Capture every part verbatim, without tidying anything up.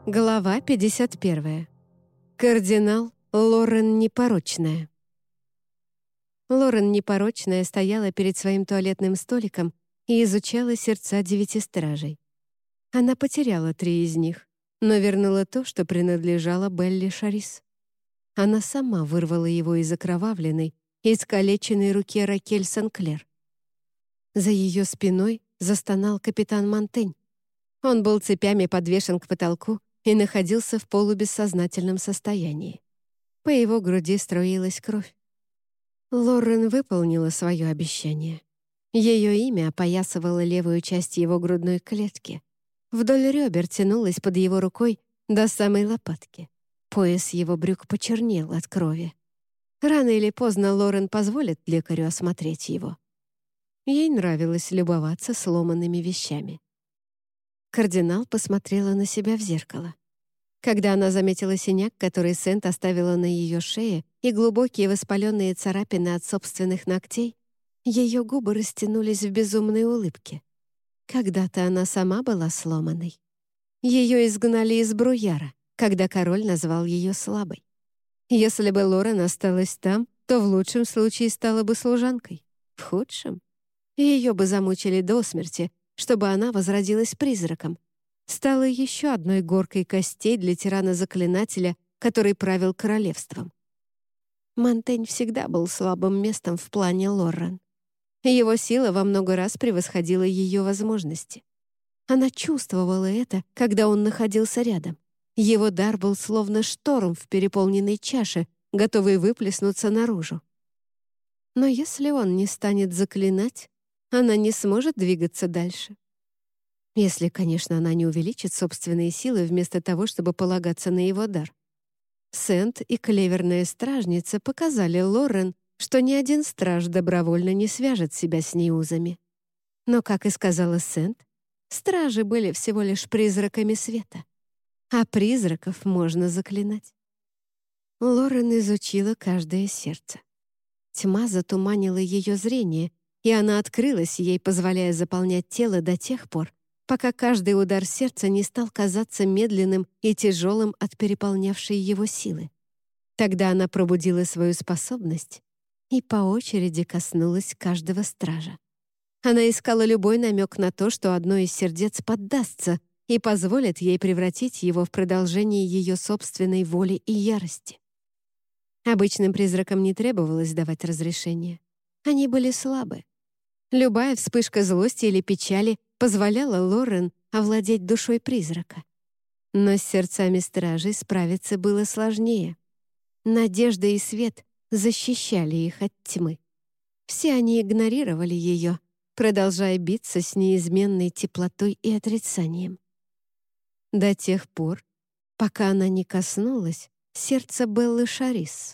Глава пятьдесят первая. Кардинал Лорен Непорочная. Лорен Непорочная стояла перед своим туалетным столиком и изучала сердца девяти стражей. Она потеряла три из них, но вернула то, что принадлежало Белли Шарис. Она сама вырвала его из окровавленной и искалеченной руки Ракель Сенклер. За ее спиной застонал капитан Монтень. Он был цепями подвешен к потолку и находился в полубессознательном состоянии. По его груди струилась кровь. Лорен выполнила свое обещание. Ее имя опоясывало левую часть его грудной клетки. Вдоль ребер тянулась под его рукой до самой лопатки. Пояс его брюк почернел от крови. Рано или поздно Лорен позволит лекарю осмотреть его. Ей нравилось любоваться сломанными вещами. Кардинал посмотрела на себя в зеркало. Когда она заметила синяк, который Сент оставила на ее шее, и глубокие воспаленные царапины от собственных ногтей, ее губы растянулись в безумной улыбке. Когда-то она сама была сломанной. Ее изгнали из Бруяра, когда король назвал ее слабой. Если бы Лорен осталась там, то в лучшем случае стала бы служанкой. В худшем ее бы замучили до смерти, чтобы она возродилась призраком, стала еще одной горкой костей для тирана-заклинателя, который правил королевством. Монтень всегда был слабым местом в плане Лорен. Его сила во много раз превосходила ее возможности. Она чувствовала это, когда он находился рядом. Его дар был словно шторм в переполненной чаше, готовый выплеснуться наружу. Но если он не станет заклинать, она не сможет двигаться дальше. Если, конечно, она не увеличит собственные силы вместо того, чтобы полагаться на его дар. Сент и Клеверная Стражница показали Лорен, что ни один страж добровольно не свяжет себя с ней узами. Но, как и сказала Сент, стражи были всего лишь призраками света. А призраков можно заклинать. Лорен изучила каждое сердце. Тьма затуманила ее зрение, и она открылась ей, позволяя заполнять тело до тех пор, пока каждый удар сердца не стал казаться медленным и тяжелым от переполнявшей его силы. Тогда она пробудила свою способность и по очереди коснулась каждого стража. Она искала любой намек на то, что одно из сердец поддастся и позволит ей превратить его в продолжение ее собственной воли и ярости. Обычным призракам не требовалось давать разрешение. Они были слабы. Любая вспышка злости или печали позволяла Лорен овладеть душой призрака. Но с сердцами стражей справиться было сложнее. Надежда и свет защищали их от тьмы. Все они игнорировали ее, продолжая биться с неизменной теплотой и отрицанием. До тех пор, пока она не коснулась сердца Беллы Шарис.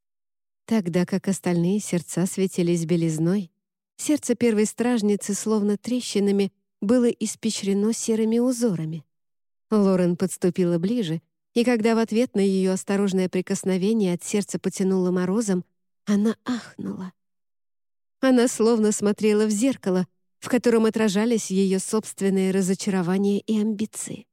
Тогда как остальные сердца светились белизной, сердце первой стражницы, словно трещинами, было испещрено серыми узорами. Лорен подступила ближе, и когда в ответ на ее осторожное прикосновение от сердца потянуло морозом, она ахнула. Она словно смотрела в зеркало, в котором отражались ее собственные разочарования и амбиции.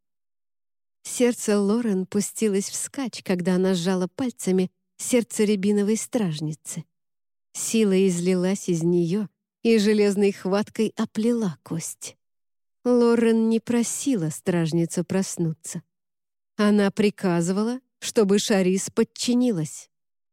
Сердце Лорен пустилось вскачь, когда она сжала пальцами сердце рябиновой стражницы. Сила излилась из нее и железной хваткой оплела кость. Лорен не просила стражницу проснуться. Она приказывала, чтобы Шарис подчинилась.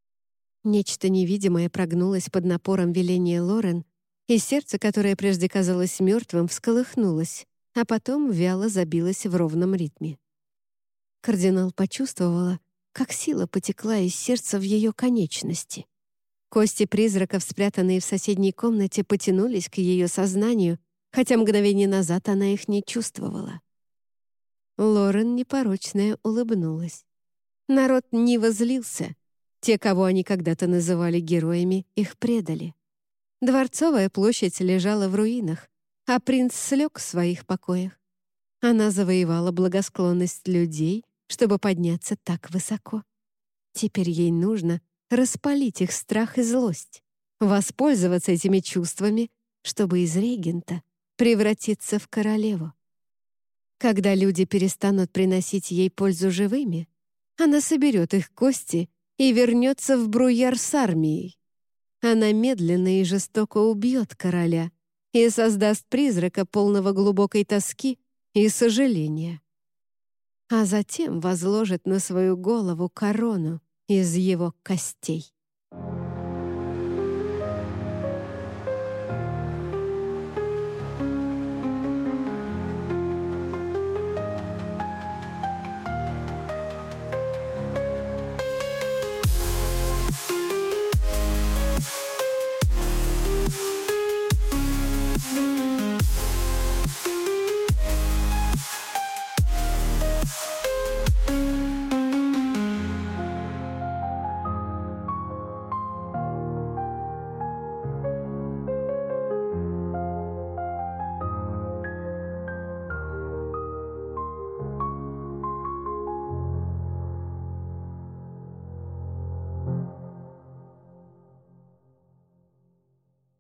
Нечто невидимое прогнулось под напором веления Лорен, и сердце, которое прежде казалось мертвым, всколыхнулось, а потом вяло забилось в ровном ритме. Кардинал почувствовала, как сила потекла из сердца в ее конечности. Кости призраков, спрятанные в соседней комнате, потянулись к ее сознанию, хотя мгновение назад она их не чувствовала. Лорен Непорочная улыбнулась. Народ не возлился. Те, кого они когда-то называли героями, их предали. Дворцовая площадь лежала в руинах, а принц слег в своих покоях. Она завоевала благосклонность людей, чтобы подняться так высоко. Теперь ей нужно распалить их страх и злость, воспользоваться этими чувствами, чтобы из регента превратиться в королеву. Когда люди перестанут приносить ей пользу живыми, она соберет их кости и вернется в Бруяр с армией. Она медленно и жестоко убьет короля и создаст призрака, полного глубокой тоски и сожаления. А затем возложит на свою голову корону из его костей.